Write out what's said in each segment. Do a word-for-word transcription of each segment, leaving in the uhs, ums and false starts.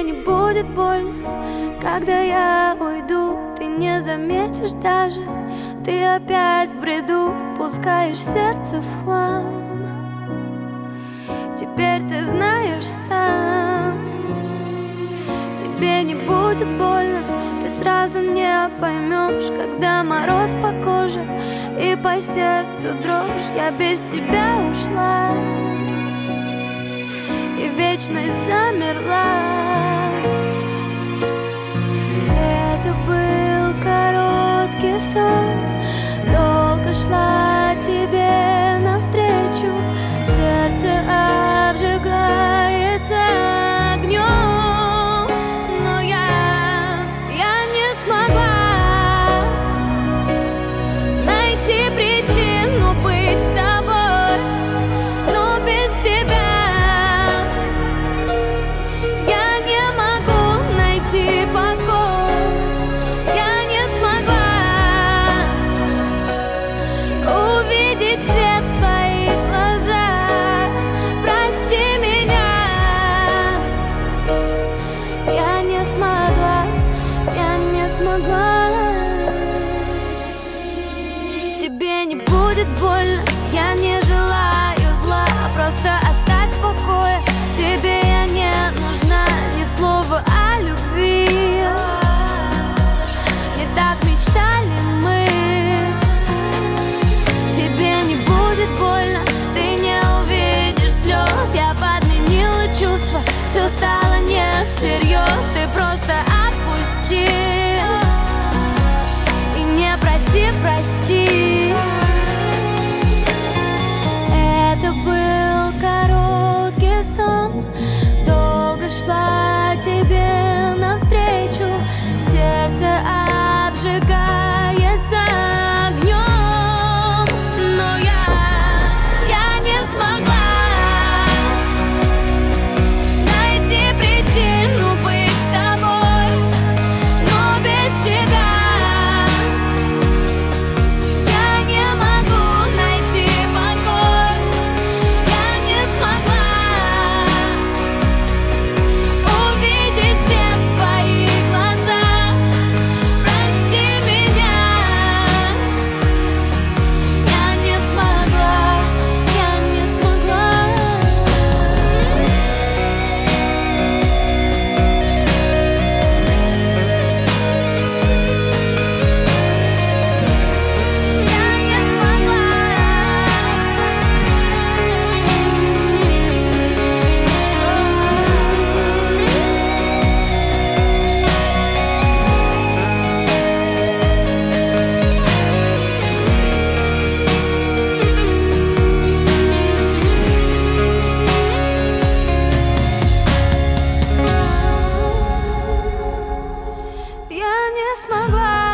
не будет больно, когда я уйду. Ты не заметишь даже, ты опять в бреду пускаешь сердце в хлам. Теперь ты знаешь сам, тебе не будет больно. Ты сразу не поймешь, когда мороз по коже и по сердцу дрожь. Я без тебя ушла, и вечность замерла. Это был короткий сон, долго шла тебе навстречу. Сердце обжигается огнем, но я, я не смогла найти причину быть с тобой. Но без тебя я не могу найти покой. Я не смогла увидеть свет в твоих глазах. Прости меня, я не смогла, я не смогла. Тебе не будет больно, я не желаю зла. Просто оставь в покое, тебе я не нужна. Ни слова о любви, не так мечтали мы. Тебе не будет больно, ты не увидишь слез. Я подменила чувства, все стало не всерьез. Ты просто отпусти и не проси простить. Это был короткий сон, долго шла тебе навстречу. Сердце обжигается огнем, но я, я не смогла найти причину быть с тобой. Но без тебя я не могу найти покой. Я не смогла увидеть свет в твоих глазах. Прости меня, я не смогла, я не смогла. Я не смогла. Я не смогла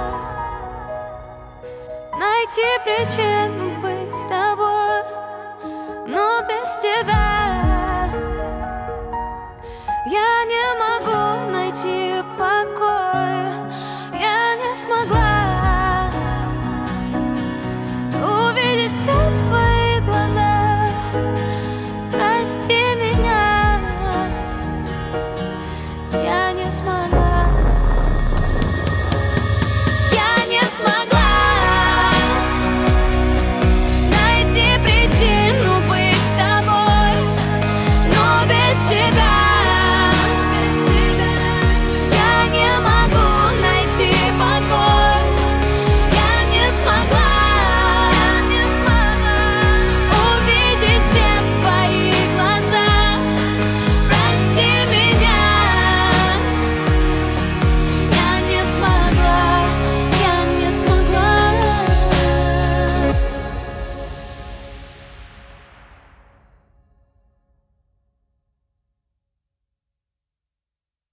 найти причину быть с тобой. Но без тебя я не могу найти покой. Я не смогла